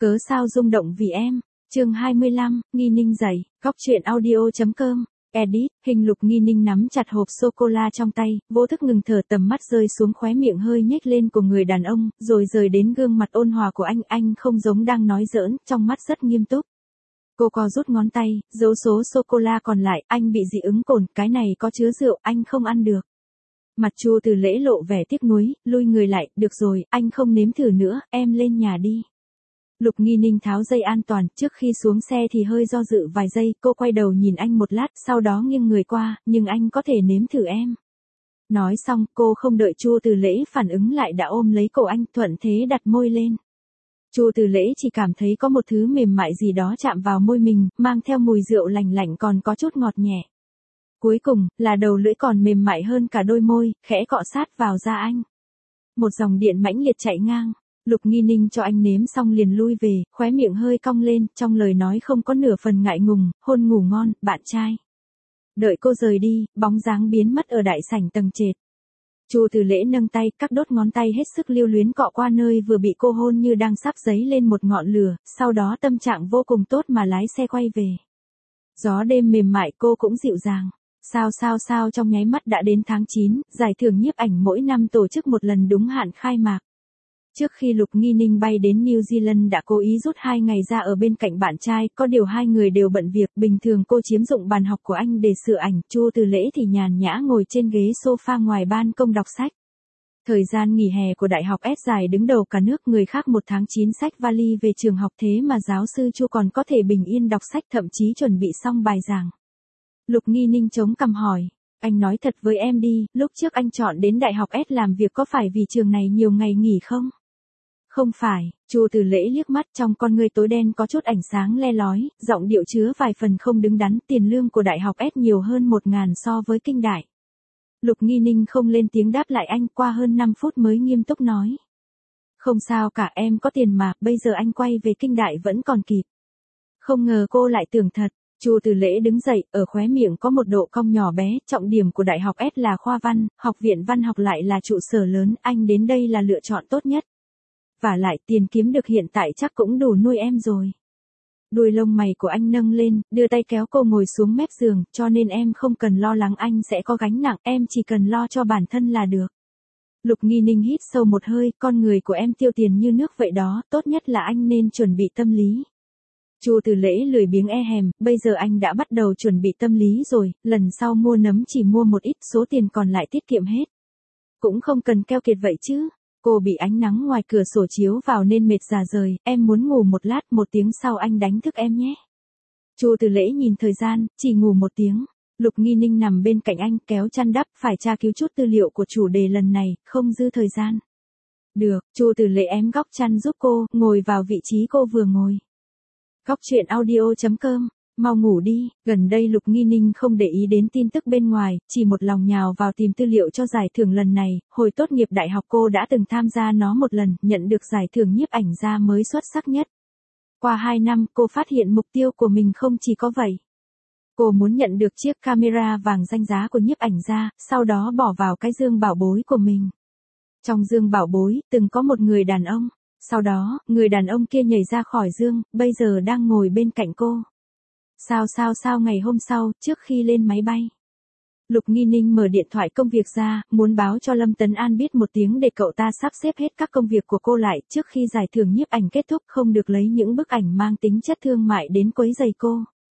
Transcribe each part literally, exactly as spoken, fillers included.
Cớ sao rung động vì em. Chương hai mươi lăm, Nghi Ninh dậy, góc truyện audio.com. Edit, hình Lục Nghi Ninh nắm chặt hộp sô-cô-la trong tay, vô thức ngừng thở, tầm mắt rơi xuống khóe miệng hơi nhếch lên của người đàn ông, rồi rời đến gương mặt ôn hòa của anh, anh không giống đang nói giỡn, trong mắt rất nghiêm túc. Cô co rút ngón tay, giấu số sô-cô-la còn lại, anh bị dị ứng cồn, cái này có chứa rượu, anh không ăn được. Mặt Chu Từ Lễ lộ vẻ tiếc nuối, lui người lại, được rồi, anh không nếm thử nữa, em lên nhà đi. Lục Nghi Ninh tháo dây an toàn, trước khi xuống xe thì hơi do dự vài giây, cô quay đầu nhìn anh một lát, sau đó nghiêng người qua, nhưng anh có thể nếm thử em. Nói xong, cô không đợi Chu Từ Lễ phản ứng lại đã ôm lấy cổ anh, thuận thế đặt môi lên. Chu Từ Lễ chỉ cảm thấy có một thứ mềm mại gì đó chạm vào môi mình, mang theo mùi rượu lành lạnh còn có chút ngọt nhẹ. Cuối cùng, là đầu lưỡi còn mềm mại hơn cả đôi môi, khẽ cọ sát vào da anh. Một dòng điện mãnh liệt chạy ngang. Lục Nghi Ninh cho anh nếm xong liền lui về, khóe miệng hơi cong lên, trong lời nói không có nửa phần ngại ngùng, hôn ngủ ngon, bạn trai. Đợi cô rời đi, bóng dáng biến mất ở đại sảnh tầng trệt. Chu Từ Lễ nâng tay, các đốt ngón tay hết sức lưu luyến cọ qua nơi vừa bị cô hôn như đang sắp dấy lên một ngọn lửa, sau đó tâm trạng vô cùng tốt mà lái xe quay về. Gió đêm mềm mại cô cũng dịu dàng. Sao sao sao trong nháy mắt đã đến tháng chín, giải thưởng nhiếp ảnh mỗi năm tổ chức một lần đúng hạn khai mạc. Trước khi Lục Nghi Ninh bay đến New Zealand đã cố ý rút hai ngày ra ở bên cạnh bạn trai, có điều hai người đều bận việc, bình thường cô chiếm dụng bàn học của anh để sửa ảnh, Chu Từ Lễ thì nhàn nhã ngồi trên ghế sofa ngoài ban công đọc sách. Thời gian nghỉ hè của Đại học S dài đứng đầu cả nước, người khác một tháng chín xách vali về trường học, thế mà giáo sư Chu còn có thể bình yên đọc sách, thậm chí chuẩn bị xong bài giảng. Lục Nghi Ninh chống cằm hỏi, anh nói thật với em đi, lúc trước anh chọn đến Đại học S làm việc có phải vì trường này nhiều ngày nghỉ không? Không phải, Chu Từ Lễ liếc mắt, trong con ngươi tối đen có chút ánh sáng le lói, giọng điệu chứa vài phần không đứng đắn, tiền lương của Đại học S nhiều hơn một ngàn so với Kinh Đại. Lục Nghi Ninh không lên tiếng đáp lại anh, qua hơn năm phút mới nghiêm túc nói. Không sao cả, em có tiền mà, bây giờ anh quay về Kinh Đại vẫn còn kịp. Không ngờ cô lại tưởng thật. Chu Từ Lễ đứng dậy, ở khóe miệng có một độ cong nhỏ bé, trọng điểm của Đại học S là khoa văn, học viện văn học lại là trụ sở lớn, anh đến đây là lựa chọn tốt nhất. Và lại tiền kiếm được hiện tại chắc cũng đủ nuôi em rồi. Đuôi lông mày của anh nâng lên, đưa tay kéo cô ngồi xuống mép giường, cho nên em không cần lo lắng anh sẽ có gánh nặng, em chỉ cần lo cho bản thân là được. Lục Nghi Ninh hít sâu một hơi, con người của em tiêu tiền như nước vậy đó, tốt nhất là anh nên chuẩn bị tâm lý. Chu Từ Lễ lười biếng e hèm, bây giờ anh đã bắt đầu chuẩn bị tâm lý rồi, lần sau mua nấm chỉ mua một ít, số tiền còn lại tiết kiệm hết. Cũng không cần keo kiệt vậy chứ. Cô bị ánh nắng ngoài cửa sổ chiếu vào nên mệt rà rời, em muốn ngủ một lát, một tiếng sau anh đánh thức em nhé. Chu Từ Lễ nhìn thời gian, chỉ ngủ một tiếng. Lục Nghi Ninh nằm bên cạnh anh, kéo chăn đắp, phải tra cứu chút tư liệu của chủ đề lần này, không dư thời gian. Được, Chu Từ Lễ ém góc chăn giúp cô, ngồi vào vị trí cô vừa ngồi. Góc truyện audio.com, mau ngủ đi, gần đây Lục Nghi Ninh không để ý đến tin tức bên ngoài, chỉ một lòng nhào vào tìm tư liệu cho giải thưởng lần này, hồi tốt nghiệp đại học cô đã từng tham gia nó một lần, nhận được giải thưởng nhiếp ảnh gia mới xuất sắc nhất. Qua hai năm, cô phát hiện mục tiêu của mình không chỉ có vậy. Cô muốn nhận được chiếc camera vàng danh giá của nhiếp ảnh gia, sau đó bỏ vào cái dương bảo bối của mình. Trong dương bảo bối, từng có một người đàn ông. Sau đó, người đàn ông kia nhảy ra khỏi dương, bây giờ đang ngồi bên cạnh cô. Sao sao sao ngày hôm sau, trước khi lên máy bay. Lục Nghi Ninh mở điện thoại công việc ra, muốn báo cho Lâm Tấn An biết một tiếng để cậu ta sắp xếp hết các công việc của cô lại, trước khi giải thưởng nhiếp ảnh kết thúc không được lấy những bức ảnh mang tính chất thương mại đến quấy rầy cô.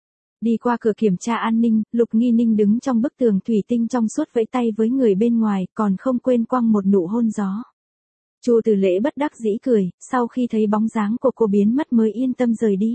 Đi qua cửa kiểm tra an ninh, Lục Nghi Ninh đứng trong bức tường thủy tinh trong suốt vẫy tay với người bên ngoài, còn không quên quăng một nụ hôn gió. Chu Từ Lễ bất đắc dĩ cười, sau khi thấy bóng dáng của cô biến mất mới yên tâm rời đi.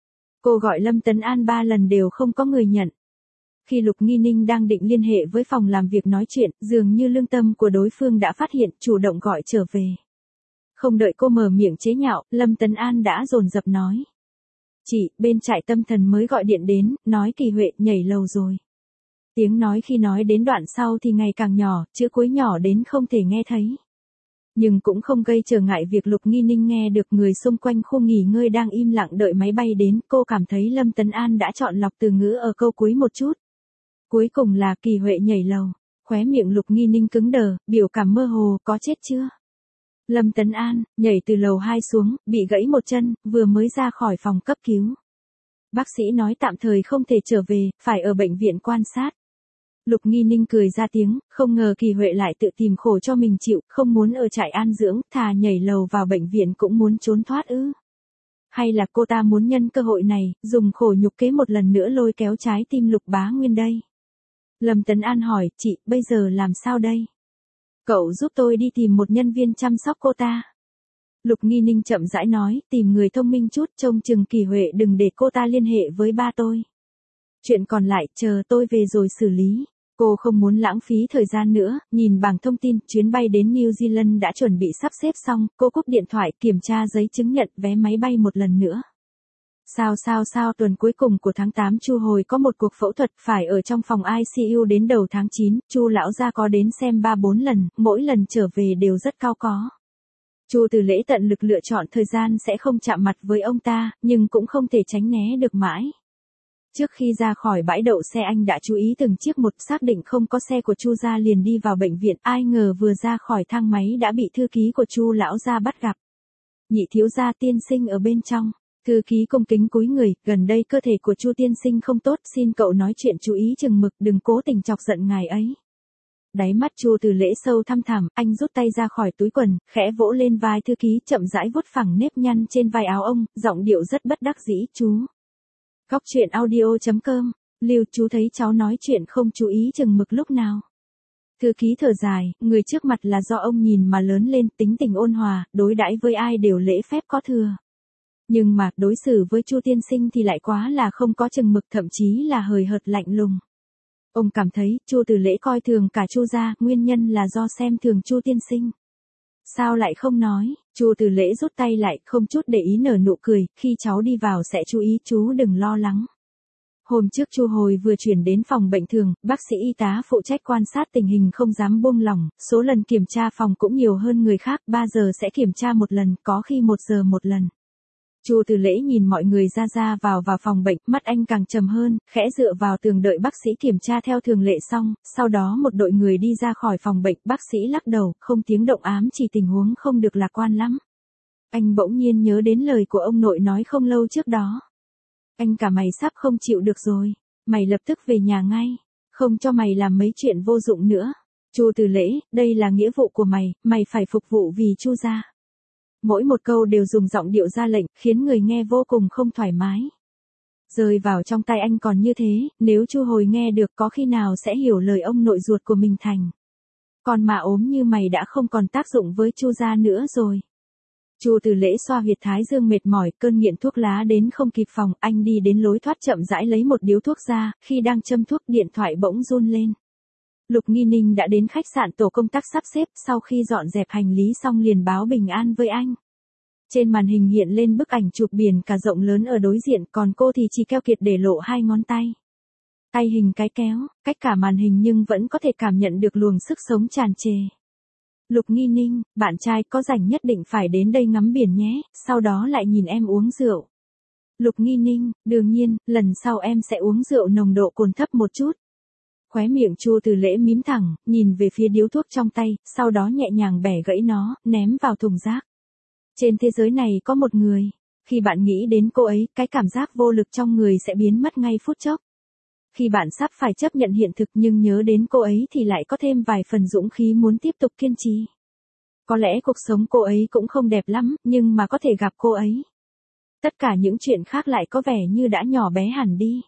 Cô gọi Lâm Tấn An ba lần đều không có người nhận. Khi Lục Nghi Ninh đang định liên hệ với phòng làm việc nói chuyện, dường như lương tâm của đối phương đã phát hiện, chủ động gọi trở về. Không đợi cô mở miệng chế nhạo, Lâm Tấn An đã dồn dập nói. Chị, bên trại tâm thần mới gọi điện đến, nói Kỳ Huệ nhảy lầu rồi. Tiếng nói khi nói đến đoạn sau thì ngày càng nhỏ, chữ cuối nhỏ đến không thể nghe thấy. Nhưng cũng không gây trở ngại việc Lục Nghi Ninh nghe được. Người xung quanh khu nghỉ ngơi đang im lặng đợi máy bay đến, cô cảm thấy Lâm Tấn An đã chọn lọc từ ngữ ở câu cuối một chút. Cuối cùng là Kỳ Huệ nhảy lầu, khóe miệng Lục Nghi Ninh cứng đờ, biểu cảm mơ hồ, có chết chưa? Lâm Tấn An, nhảy từ lầu hai xuống, bị gãy một chân, vừa mới ra khỏi phòng cấp cứu. Bác sĩ nói tạm thời không thể trở về, phải ở bệnh viện quan sát. Lục Nghi Ninh cười ra tiếng, không ngờ Kỳ Huệ lại tự tìm khổ cho mình chịu, không muốn ở trại an dưỡng, thà nhảy lầu vào bệnh viện cũng muốn trốn thoát ư. Hay là cô ta muốn nhân cơ hội này, dùng khổ nhục kế một lần nữa lôi kéo trái tim Lục Bá Nguyên đây. Lâm Tấn An hỏi, chị, bây giờ làm sao đây? Cậu giúp tôi đi tìm một nhân viên chăm sóc cô ta. Lục Nghi Ninh chậm rãi nói, tìm người thông minh chút, trông chừng Kỳ Huệ đừng để cô ta liên hệ với ba tôi. Chuyện còn lại, chờ tôi về rồi xử lý. Cô không muốn lãng phí thời gian nữa, nhìn bảng thông tin, chuyến bay đến New Zealand đã chuẩn bị sắp xếp xong, cô cúp điện thoại, kiểm tra giấy chứng nhận vé máy bay một lần nữa. Sao sao sao tuần cuối cùng của tháng tám Chu Hồi có một cuộc phẫu thuật phải ở trong phòng i xê u đến đầu tháng chín, Chu lão gia có đến xem ba bốn lần, mỗi lần trở về đều rất cao có. Chu Từ Lễ tận lực lựa chọn thời gian sẽ không chạm mặt với ông ta, nhưng cũng không thể tránh né được mãi. Trước khi ra khỏi bãi đậu xe anh đã chú ý từng chiếc một, xác định không có xe của Chu gia liền đi vào bệnh viện, ai ngờ vừa ra khỏi thang máy đã bị thư ký của Chu lão gia bắt gặp. Nhị thiếu gia tiên sinh ở bên trong. Thư ký cung kính cúi người, gần đây cơ thể của Chu tiên sinh không tốt, xin cậu nói chuyện chú ý chừng mực, đừng cố tình chọc giận ngài ấy. Đáy mắt Chu Từ Lễ sâu thăm thẳm, anh rút tay ra khỏi túi quần, khẽ vỗ lên vai thư ký, chậm rãi vuốt phẳng nếp nhăn trên vai áo ông, giọng điệu rất bất đắc dĩ, chú. Góc truyện audio chấm com, Lưu, chú thấy cháu nói chuyện không chú ý chừng mực lúc nào. Thư ký thở dài, người trước mặt là do ông nhìn mà lớn lên, tính tình ôn hòa, đối đãi với ai đều lễ phép có thừa. Nhưng mà, đối xử với Chu tiên sinh thì lại quá là không có chừng mực, thậm chí là hời hợt lạnh lùng. Ông cảm thấy, Chu Từ Lễ coi thường cả Chu gia, nguyên nhân là do xem thường Chu tiên sinh. Sao lại không nói? Chu Từ Lễ rút tay lại, không chút để ý nở nụ cười, khi cháu đi vào sẽ chú ý, chú đừng lo lắng. Hôm trước Chu Hồi vừa chuyển đến phòng bệnh thường, bác sĩ y tá phụ trách quan sát tình hình không dám buông lỏng, số lần kiểm tra phòng cũng nhiều hơn người khác, ba giờ sẽ kiểm tra một lần, có khi một giờ một lần. Chu Từ Lễ nhìn mọi người ra ra vào vào phòng bệnh, mắt anh càng trầm hơn, khẽ dựa vào tường đợi bác sĩ kiểm tra theo thường lệ xong, sau đó một đội người đi ra khỏi phòng bệnh, bác sĩ lắc đầu, không tiếng động ám chỉ tình huống không được lạc quan lắm. Anh bỗng nhiên nhớ đến lời của ông nội nói không lâu trước đó. Anh cả mày sắp không chịu được rồi, mày lập tức về nhà ngay, không cho mày làm mấy chuyện vô dụng nữa. Chu Từ Lễ, đây là nghĩa vụ của mày, mày phải phục vụ vì Chu gia. Mỗi một câu đều dùng giọng điệu ra lệnh, khiến người nghe vô cùng không thoải mái. Rơi vào trong tay anh còn như thế, nếu Chu Hồi nghe được có khi nào sẽ hiểu lời ông nội ruột của mình thành. Còn mà ốm như mày đã không còn tác dụng với Chu gia nữa rồi. Chu Từ Lễ xoa huyệt thái dương mệt mỏi, cơn nghiện thuốc lá đến không kịp phòng, anh đi đến lối thoát chậm rãi lấy một điếu thuốc ra, khi đang châm thuốc điện thoại bỗng run lên. Lục Nghi Ninh đã đến khách sạn, tổ công tác sắp xếp, sau khi dọn dẹp hành lý xong liền báo bình an với anh. Trên màn hình hiện lên bức ảnh chụp biển cả rộng lớn ở đối diện, còn cô thì chỉ keo kiệt để lộ hai ngón tay. Tay hình cái kéo, cách cả màn hình nhưng vẫn có thể cảm nhận được luồng sức sống tràn trề. Lục Nghi Ninh, bạn trai có rảnh nhất định phải đến đây ngắm biển nhé, sau đó lại nhìn em uống rượu. Lục Nghi Ninh, đương nhiên, lần sau em sẽ uống rượu nồng độ cồn thấp một chút. Khóe miệng Chu Từ Lễ mím thẳng, nhìn về phía điếu thuốc trong tay, sau đó nhẹ nhàng bẻ gãy nó, ném vào thùng rác. Trên thế giới này có một người, khi bạn nghĩ đến cô ấy, cái cảm giác vô lực trong người sẽ biến mất ngay phút chốc. Khi bạn sắp phải chấp nhận hiện thực nhưng nhớ đến cô ấy thì lại có thêm vài phần dũng khí muốn tiếp tục kiên trì. Có lẽ cuộc sống cô ấy cũng không đẹp lắm, nhưng mà có thể gặp cô ấy. Tất cả những chuyện khác lại có vẻ như đã nhỏ bé hẳn đi.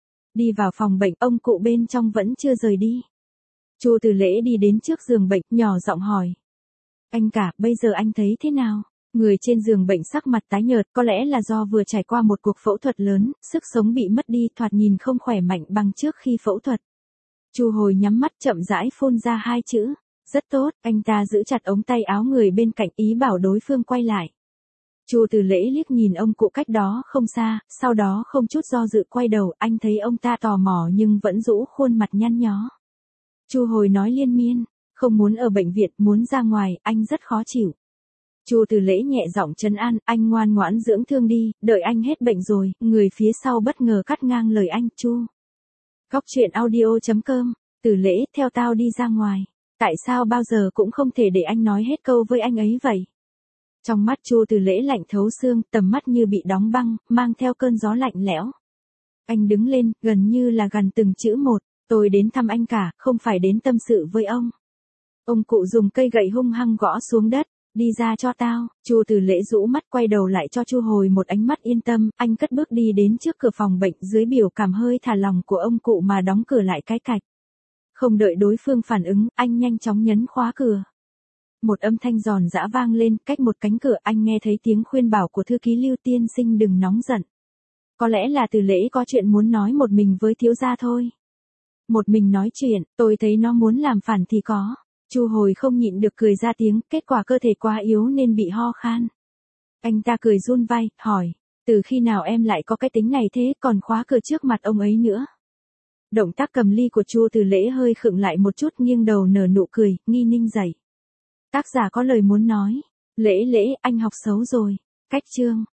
Đi vào phòng bệnh, ông cụ bên trong vẫn chưa rời đi. Chu Từ Lễ đi đến trước giường bệnh, nhỏ giọng hỏi. Anh cả, bây giờ anh thấy thế nào? Người trên giường bệnh sắc mặt tái nhợt, có lẽ là do vừa trải qua một cuộc phẫu thuật lớn, sức sống bị mất đi, thoạt nhìn không khỏe mạnh bằng trước khi phẫu thuật. Chu Hồi nhắm mắt chậm rãi phun ra hai chữ. Rất tốt, anh ta giữ chặt ống tay áo người bên cạnh, ý bảo đối phương quay lại. Chu Từ Lễ liếc nhìn ông cụ cách đó không xa, sau đó không chút do dự quay đầu, anh thấy ông ta tò mò nhưng vẫn rũ khuôn mặt nhăn nhó. Chu Hồi nói liên miên, không muốn ở bệnh viện, muốn ra ngoài, anh rất khó chịu. Chu Từ Lễ nhẹ giọng trấn an, anh ngoan ngoãn dưỡng thương đi, đợi anh hết bệnh rồi, người phía sau bất ngờ cắt ngang lời anh, Chu. Góc truyện audio chấm com, Từ Lễ, theo tao đi ra ngoài. Tại sao bao giờ cũng không thể để anh nói hết câu với anh ấy vậy? Trong mắt Chu Từ Lễ lạnh thấu xương, tầm mắt như bị đóng băng, mang theo cơn gió lạnh lẽo. Anh đứng lên, gần như là gần từng chữ một, tôi đến thăm anh cả, không phải đến tâm sự với ông. Ông cụ dùng cây gậy hung hăng gõ xuống đất, đi ra cho tao. Chu Từ Lễ rũ mắt quay đầu lại cho Chu Hồi một ánh mắt yên tâm, anh cất bước đi đến trước cửa phòng bệnh, dưới biểu cảm hơi thả lỏng của ông cụ mà đóng cửa lại cái cạch. Không đợi đối phương phản ứng, anh nhanh chóng nhấn khóa cửa. Một âm thanh giòn giã vang lên, cách một cánh cửa anh nghe thấy tiếng khuyên bảo của thư ký Lưu tiên sinh đừng nóng giận. Có lẽ là Từ Lễ có chuyện muốn nói một mình với thiếu gia thôi. Một mình nói chuyện, tôi thấy nó muốn làm phản thì có. Chu Hồi không nhịn được cười ra tiếng, kết quả cơ thể quá yếu nên bị ho khan. Anh ta cười run vai, hỏi, từ khi nào em lại có cái tính này thế, còn khóa cửa trước mặt ông ấy nữa. Động tác cầm ly của Chu Từ Lễ hơi khựng lại một chút, nghiêng đầu nở nụ cười, Nghi Ninh dậy. Tác giả có lời muốn nói. Lễ Lễ, anh học xấu rồi. Cách chương.